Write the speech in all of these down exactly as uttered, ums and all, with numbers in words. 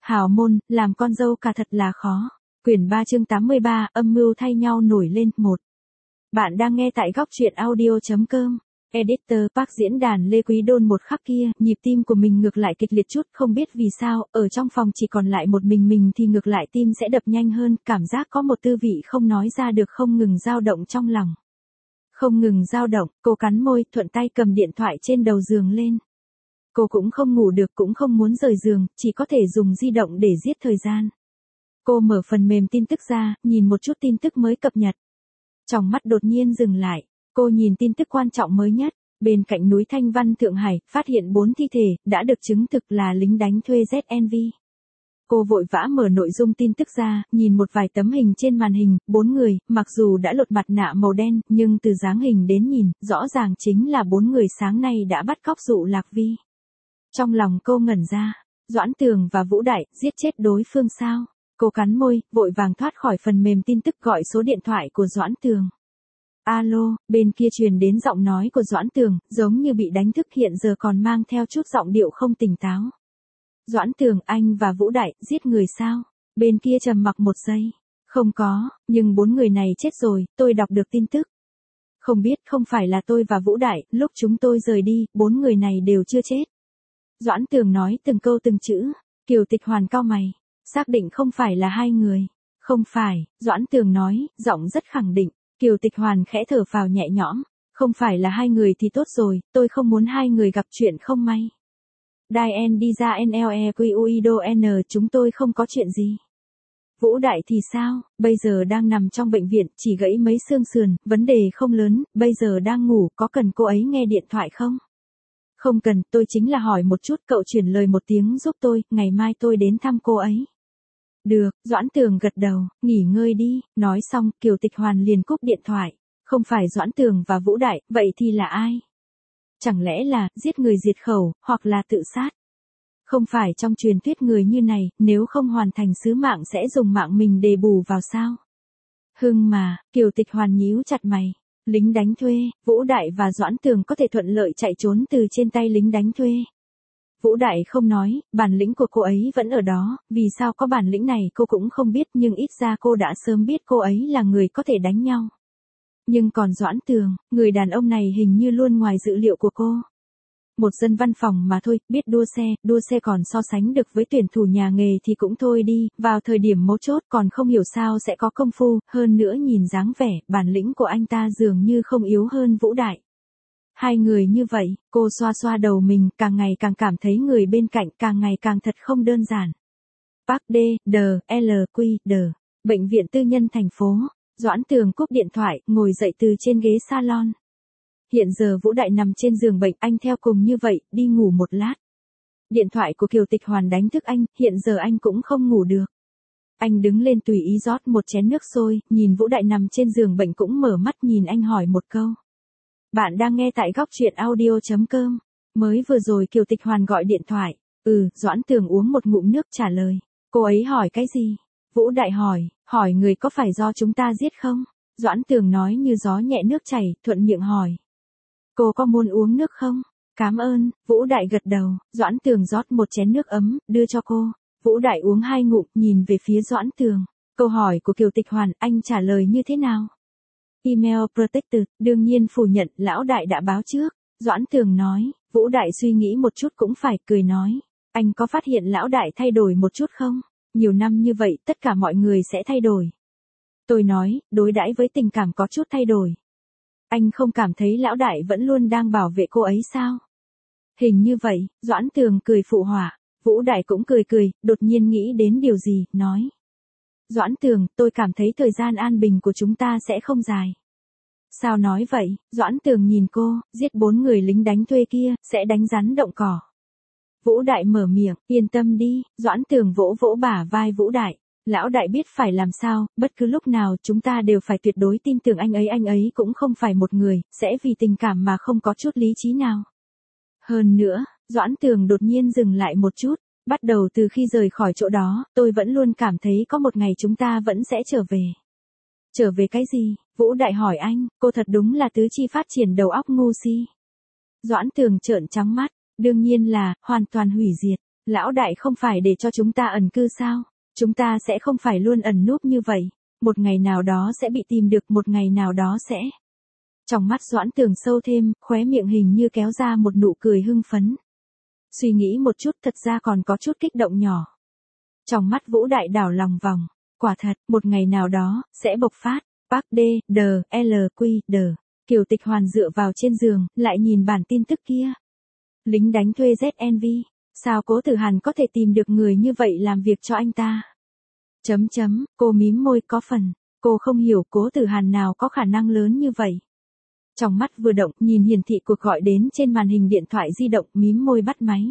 Hào môn, làm con dâu cả thật là khó. Quyển ba chương tám mươi ba, âm mưu thay nhau nổi lên. Một. Bạn đang nghe tại góc truyện audio chấm com. Editor Park diễn đàn Lê Quý Đôn một khắc kia, nhịp tim của mình ngược lại kịch liệt chút, không biết vì sao, ở trong phòng chỉ còn lại một mình mình thì ngược lại tim sẽ đập nhanh hơn, cảm giác có một tư vị không nói ra được không ngừng dao động trong lòng. Không ngừng dao động, cô cắn môi, thuận tay cầm điện thoại trên đầu giường lên. Cô cũng không ngủ được cũng không muốn rời giường, chỉ có thể dùng di động để giết thời gian. Cô mở phần mềm tin tức ra, nhìn một chút tin tức mới cập nhật. Trong mắt đột nhiên dừng lại, cô nhìn tin tức quan trọng mới nhất. Bên cạnh núi Thanh Văn Thượng Hải, phát hiện bốn thi thể, đã được chứng thực là lính đánh thuê Z N V. Cô vội vã mở nội dung tin tức ra, nhìn một vài tấm hình trên màn hình, bốn người, mặc dù đã lột mặt nạ màu đen, nhưng từ dáng hình đến nhìn, rõ ràng chính là bốn người sáng nay đã bắt cóc dụ Lạc Vi. Trong lòng cô ngẩn ra, Doãn Tường và Vũ Đại, giết chết đối phương sao? Cô cắn môi, vội vàng thoát khỏi phần mềm tin tức gọi số điện thoại của Doãn Tường. Alo, bên kia truyền đến giọng nói của Doãn Tường, giống như bị đánh thức hiện giờ còn mang theo chút giọng điệu không tỉnh táo. Doãn Tường, anh và Vũ Đại, giết người sao? Bên kia trầm mặc một giây. Không có, nhưng bốn người này chết rồi, tôi đọc được tin tức. Không biết không phải là tôi và Vũ Đại, lúc chúng tôi rời đi, bốn người này đều chưa chết. Doãn Tường nói từng câu từng chữ. Kiều Tịch Hoàn cau mày. Xác định không phải là hai người. Không phải, Doãn Tường nói, giọng rất khẳng định. Kiều Tịch Hoàn khẽ thở phào nhẹ nhõm. Không phải là hai người thì tốt rồi, tôi không muốn hai người gặp chuyện không may. Diane đi ra N L E Q U I D O N, chúng tôi không có chuyện gì. Vũ Đại thì sao, bây giờ đang nằm trong bệnh viện, chỉ gãy mấy xương sườn, vấn đề không lớn, bây giờ đang ngủ, có cần cô ấy nghe điện thoại không? Không cần, tôi chính là hỏi một chút, cậu chuyển lời một tiếng giúp tôi, ngày mai tôi đến thăm cô ấy. Được, Doãn Tường gật đầu, nghỉ ngơi đi, nói xong, Kiều Tịch Hoàn liền cúp điện thoại. Không phải Doãn Tường và Vũ Đại, vậy thì là ai? Chẳng lẽ là, giết người diệt khẩu, hoặc là tự sát? Không phải trong truyền thuyết người như này, nếu không hoàn thành sứ mạng sẽ dùng mạng mình để bù vào sao? Hưng mà, Kiều Tịch Hoàn nhíu chặt mày. Lính đánh thuê, Vũ Đại và Doãn Tường có thể thuận lợi chạy trốn từ trên tay lính đánh thuê. Vũ Đại không nói, bản lĩnh của cô ấy vẫn ở đó, vì sao có bản lĩnh này cô cũng không biết nhưng ít ra cô đã sớm biết cô ấy là người có thể đánh nhau. Nhưng còn Doãn Tường, người đàn ông này hình như luôn ngoài dự liệu của cô. Một dân văn phòng mà thôi, biết đua xe, đua xe còn so sánh được với tuyển thủ nhà nghề thì cũng thôi đi, vào thời điểm mấu chốt còn không hiểu sao sẽ có công phu, hơn nữa nhìn dáng vẻ, bản lĩnh của anh ta dường như không yếu hơn Vũ Đại. Hai người như vậy, cô xoa xoa đầu mình, càng ngày càng cảm thấy người bên cạnh càng ngày càng thật không đơn giản. Park D, D, L, Q, D, bệnh viện tư nhân thành phố. Doãn Tường cúp điện thoại, ngồi dậy từ trên ghế salon. Hiện giờ Vũ Đại nằm trên giường bệnh, anh theo cùng như vậy, đi ngủ một lát. Điện thoại của Kiều Tịch Hoàn đánh thức anh, hiện giờ anh cũng không ngủ được. Anh đứng lên tùy ý rót một chén nước sôi, nhìn Vũ Đại nằm trên giường bệnh cũng mở mắt nhìn anh hỏi một câu. Bạn đang nghe tại góc truyện audio chấm com. Mới vừa rồi Kiều Tịch Hoàn gọi điện thoại. Ừ, Doãn Tường uống một ngụm nước trả lời. Cô ấy hỏi cái gì? Vũ Đại hỏi, hỏi người có phải do chúng ta giết không? Doãn Tường nói như gió nhẹ nước chảy, thuận miệng hỏi. Cô có muốn uống nước không? Cảm ơn, Vũ Đại gật đầu, Doãn Tường rót một chén nước ấm, đưa cho cô. Vũ Đại uống hai ngụm, nhìn về phía Doãn Tường. Câu hỏi của Kiều Tịch Hoàn, anh trả lời như thế nào? Email protected, đương nhiên phủ nhận, lão đại đã báo trước. Doãn Tường nói, Vũ Đại suy nghĩ một chút cũng phải, cười nói. Anh có phát hiện lão đại thay đổi một chút không? Nhiều năm như vậy, tất cả mọi người sẽ thay đổi. Tôi nói, đối đãi với tình cảm có chút thay đổi. Anh không cảm thấy lão đại vẫn luôn đang bảo vệ cô ấy sao? Hình như vậy, Doãn Tường cười phụ họa. Vũ Đại cũng cười cười, đột nhiên nghĩ đến điều gì, nói. Doãn Tường, tôi cảm thấy thời gian an bình của chúng ta sẽ không dài. Sao nói vậy? Doãn Tường nhìn cô, giết bốn người lính đánh thuê kia, sẽ đánh rắn động cỏ. Vũ Đại mở miệng, yên tâm đi, Doãn Tường vỗ vỗ bả vai Vũ Đại. Lão đại biết phải làm sao, bất cứ lúc nào chúng ta đều phải tuyệt đối tin tưởng anh ấy, anh ấy cũng không phải một người, sẽ vì tình cảm mà không có chút lý trí nào. Hơn nữa, Doãn Tường đột nhiên dừng lại một chút, bắt đầu từ khi rời khỏi chỗ đó, tôi vẫn luôn cảm thấy có một ngày chúng ta vẫn sẽ trở về. Trở về cái gì? Vũ Đại hỏi anh, cô thật đúng là tứ chi phát triển đầu óc ngu si. Doãn Tường trợn trắng mắt, đương nhiên là, hoàn toàn hủy diệt. Lão đại không phải để cho chúng ta ẩn cư sao? Chúng ta sẽ không phải luôn ẩn núp như vậy. Một ngày nào đó sẽ bị tìm được, một ngày nào đó sẽ. Trong mắt Doãn Tường sâu thêm, khóe miệng hình như kéo ra một nụ cười hưng phấn. Suy nghĩ một chút thật ra còn có chút kích động nhỏ. Trong mắt Vũ Đại đảo lòng vòng. Quả thật, một ngày nào đó, sẽ bộc phát. Park D, D, L, Q, D. Kiều Tịch Hoàn dựa vào trên giường, lại nhìn bản tin tức kia. Lính đánh thuê Z N V. Sao Cố Tử Hàn có thể tìm được người như vậy làm việc cho anh ta? Chấm chấm, cô mím môi có phần. Cô không hiểu Cố Tử Hàn nào có khả năng lớn như vậy. Trong mắt vừa động, nhìn hiển thị cuộc gọi đến trên màn hình điện thoại di động, mím môi bắt máy.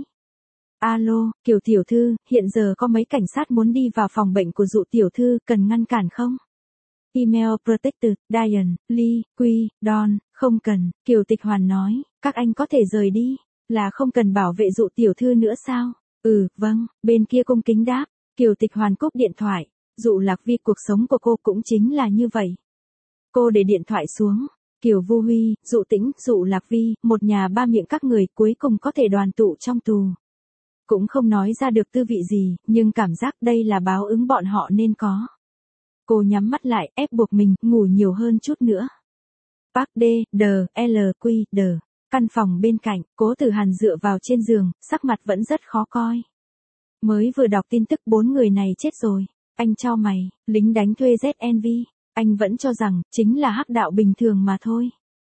Alo, Kiều tiểu thư, hiện giờ có mấy cảnh sát muốn đi vào phòng bệnh của Dụ tiểu thư, cần ngăn cản không? Email Protected, Diane, Lee, Quy, Don, không cần, Kiều Tịch Hoàn nói, các anh có thể rời đi, là không cần bảo vệ Dụ tiểu thư nữa sao? Ừ, vâng, bên kia cung kính đáp, Kiều Tịch Hoàn cúp điện thoại, Dụ Lạc Vi cuộc sống của cô cũng chính là như vậy. Cô để điện thoại xuống, Kiều Vu Huy, Dụ Tĩnh, Dụ Lạc Vi, một nhà ba miệng các người cuối cùng có thể đoàn tụ trong tù. Cũng không nói ra được tư vị gì, nhưng cảm giác đây là báo ứng bọn họ nên có. Cô nhắm mắt lại, ép buộc mình, ngủ nhiều hơn chút nữa. Park D, D, L, Q, D. Căn phòng bên cạnh, Cố Tử Hàn dựa vào trên giường, sắc mặt vẫn rất khó coi. Mới vừa đọc tin tức bốn người này chết rồi. Anh chau mày, lính đánh thuê Z N V. Anh vẫn cho rằng, chính là hắc đạo bình thường mà thôi.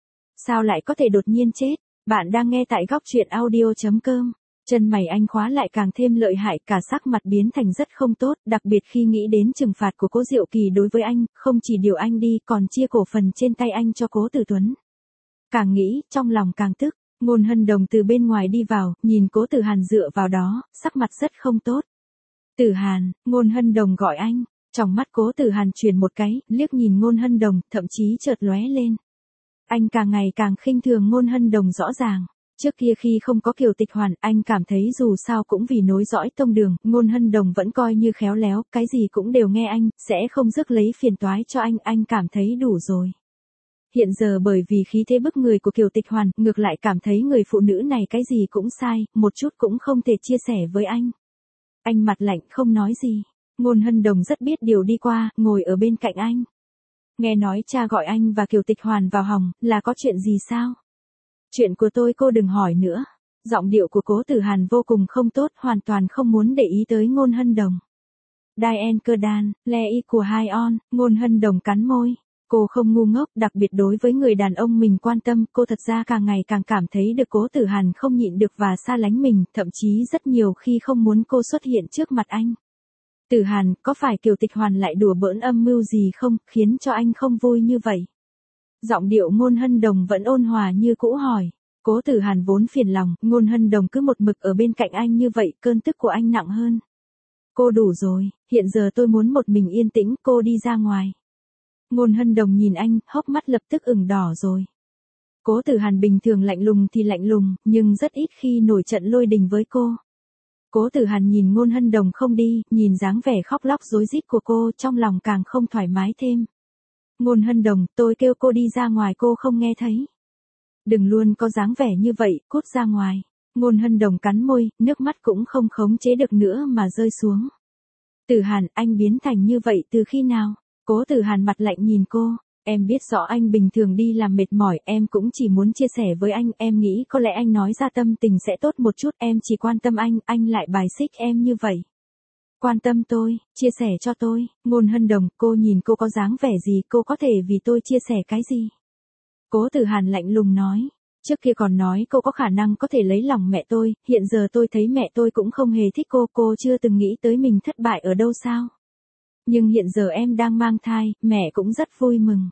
Sao lại có thể đột nhiên chết? Bạn đang nghe tại góc truyện audio chấm com. Chân mày anh khóa lại càng thêm lợi hại, cả sắc mặt biến thành rất không tốt, đặc biệt khi nghĩ đến trừng phạt của Cố Diệu Kỳ đối với anh, không chỉ điều anh đi còn chia cổ phần trên tay anh cho Cố Tử Tuấn. Càng nghĩ, trong lòng càng tức, Ngôn Hân Đồng từ bên ngoài đi vào, nhìn Cố Tử Hàn dựa vào đó, sắc mặt rất không tốt. Tử Hàn, Ngôn Hân Đồng gọi anh, trong mắt Cố Tử Hàn chuyển một cái, liếc nhìn Ngôn Hân Đồng, thậm chí chợt lóe lên. Anh càng ngày càng khinh thường Ngôn Hân Đồng rõ ràng. Trước kia khi không có Kiều Tịch Hoàn, anh cảm thấy dù sao cũng vì nối dõi tông đường, Ngôn Hân Đồng vẫn coi như khéo léo, cái gì cũng đều nghe anh, sẽ không rước lấy phiền toái cho anh, anh cảm thấy đủ rồi. Hiện giờ bởi vì khí thế bức người của Kiều Tịch Hoàn, ngược lại cảm thấy người phụ nữ này cái gì cũng sai, một chút cũng không thể chia sẻ với anh. Anh mặt lạnh không nói gì. Ngôn Hân Đồng rất biết điều đi qua, ngồi ở bên cạnh anh. Nghe nói cha gọi anh và Kiều Tịch Hoàn vào hòng, là có chuyện gì sao? Chuyện của tôi cô đừng hỏi nữa. Giọng điệu của Cố Tử Hàn vô cùng không tốt, hoàn toàn không muốn để ý tới Ngôn Hân Đồng. Diane Kerdan, Le y của hai on, Ngôn Hân Đồng cắn môi. Cô không ngu ngốc, đặc biệt đối với người đàn ông mình quan tâm, cô thật ra càng ngày càng cảm thấy được Cố Tử Hàn không nhịn được và xa lánh mình, thậm chí rất nhiều khi không muốn cô xuất hiện trước mặt anh. Tử Hàn, có phải Kiều Tịch Hoàn lại đùa bỡn âm mưu gì không, khiến cho anh không vui như vậy? Giọng điệu Ngôn Hân Đồng vẫn ôn hòa như cũ hỏi. Cố Tử Hàn vốn phiền lòng, Ngôn Hân Đồng cứ một mực ở bên cạnh anh như vậy, cơn tức của anh nặng hơn. Cô đủ rồi, hiện giờ tôi muốn một mình yên tĩnh, cô đi ra ngoài. Ngôn Hân Đồng nhìn anh, hốc mắt lập tức ửng đỏ rồi. Cố Tử Hàn bình thường lạnh lùng thì lạnh lùng, nhưng rất ít khi nổi trận lôi đình với cô. Cố Tử Hàn nhìn Ngôn Hân Đồng không đi, nhìn dáng vẻ khóc lóc rối rít của cô, trong lòng càng không thoải mái thêm. Ngôn Hân Đồng, tôi kêu cô đi ra ngoài cô không nghe thấy. Đừng luôn có dáng vẻ như vậy, cút ra ngoài. Ngôn Hân Đồng cắn môi, nước mắt cũng không khống chế được nữa mà rơi xuống. Tử Hàn, anh biến thành như vậy từ khi nào? Cố Tử Hàn mặt lạnh nhìn cô. Em biết rõ anh bình thường đi làm mệt mỏi, em cũng chỉ muốn chia sẻ với anh, em nghĩ có lẽ anh nói ra tâm tình sẽ tốt một chút, em chỉ quan tâm anh, anh lại bài xích em như vậy. Quan tâm tôi, chia sẻ cho tôi. Ngôn Hân Đồng, cô nhìn cô có dáng vẻ gì, cô có thể vì tôi chia sẻ cái gì? Cố Tử Hàn lạnh lùng nói. Trước kia còn nói cô có khả năng có thể lấy lòng mẹ tôi, hiện giờ tôi thấy mẹ tôi cũng không hề thích cô, cô chưa từng nghĩ tới mình thất bại ở đâu sao? Nhưng hiện giờ em đang mang thai, mẹ cũng rất vui mừng.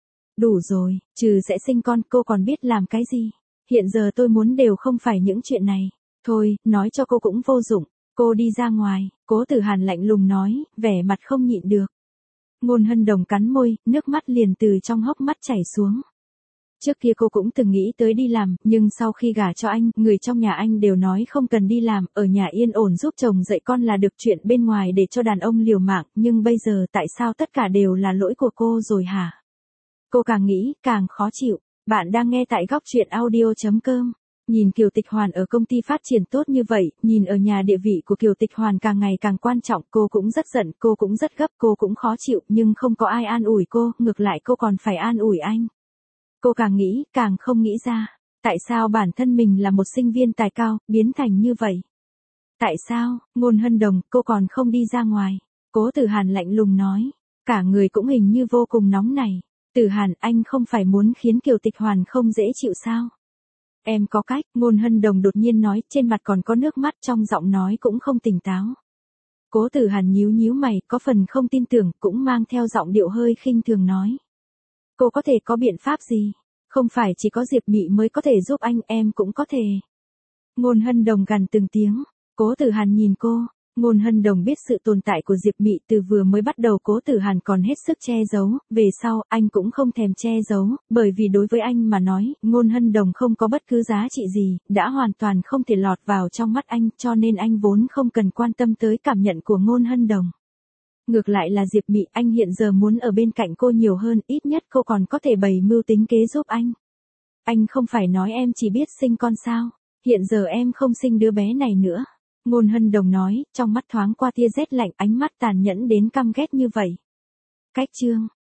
Đủ rồi, trừ sẽ sinh con, cô còn biết làm cái gì? Hiện giờ tôi muốn đều không phải những chuyện này. Thôi, nói cho cô cũng vô dụng. Cô đi ra ngoài, Cố Tử Hàn lạnh lùng nói, vẻ mặt không nhịn được. Ngôn Hân Đồng cắn môi, nước mắt liền từ trong hốc mắt chảy xuống. Trước kia cô cũng từng nghĩ tới đi làm, nhưng sau khi gả cho anh, người trong nhà anh đều nói không cần đi làm, ở nhà yên ổn giúp chồng dạy con là được, chuyện bên ngoài để cho đàn ông liều mạng, nhưng bây giờ tại sao tất cả đều là lỗi của cô rồi hả? Cô càng nghĩ, càng khó chịu. Bạn đang nghe tại góc truyện audio chấm com. Nhìn Kiều Tịch Hoàn ở công ty phát triển tốt như vậy, nhìn ở nhà địa vị của Kiều Tịch Hoàn càng ngày càng quan trọng, cô cũng rất giận, cô cũng rất gấp, cô cũng khó chịu, nhưng không có ai an ủi cô, ngược lại cô còn phải an ủi anh. Cô càng nghĩ, càng không nghĩ ra, tại sao bản thân mình là một sinh viên tài cao, biến thành như vậy. Tại sao, Ngôn Hân Đồng, cô còn không đi ra ngoài. Cố Tử Hàn lạnh lùng nói, cả người cũng hình như vô cùng nóng nảy. Tử Hàn, anh không phải muốn khiến Kiều Tịch Hoàn không dễ chịu sao? Em có cách, Ngôn Hân Đồng đột nhiên nói, trên mặt còn có nước mắt, trong giọng nói cũng không tỉnh táo. Cố Tử Hàn nhíu nhíu mày, có phần không tin tưởng, cũng mang theo giọng điệu hơi khinh thường nói. Cô có thể có biện pháp gì? Không phải chỉ có Diệp Mị mới có thể giúp anh, em cũng có thể. Ngôn Hân Đồng gằn từng tiếng. Cố Tử Hàn nhìn cô, Ngôn Hân Đồng biết sự tồn tại của Diệp Mị từ vừa mới bắt đầu, Cố Tử Hàn còn hết sức che giấu, về sau, anh cũng không thèm che giấu, bởi vì đối với anh mà nói, Ngôn Hân Đồng không có bất cứ giá trị gì, đã hoàn toàn không thể lọt vào trong mắt anh, cho nên anh vốn không cần quan tâm tới cảm nhận của Ngôn Hân Đồng. Ngược lại là Diệp Mị, anh hiện giờ muốn ở bên cạnh cô nhiều hơn, ít nhất cô còn có thể bày mưu tính kế giúp anh. Anh không phải nói em chỉ biết sinh con sao, hiện giờ em không sinh đứa bé này nữa. Ngôn Hân Đồng nói, trong mắt thoáng qua tia rét lạnh, ánh mắt tàn nhẫn đến căm ghét như vậy. Cách chương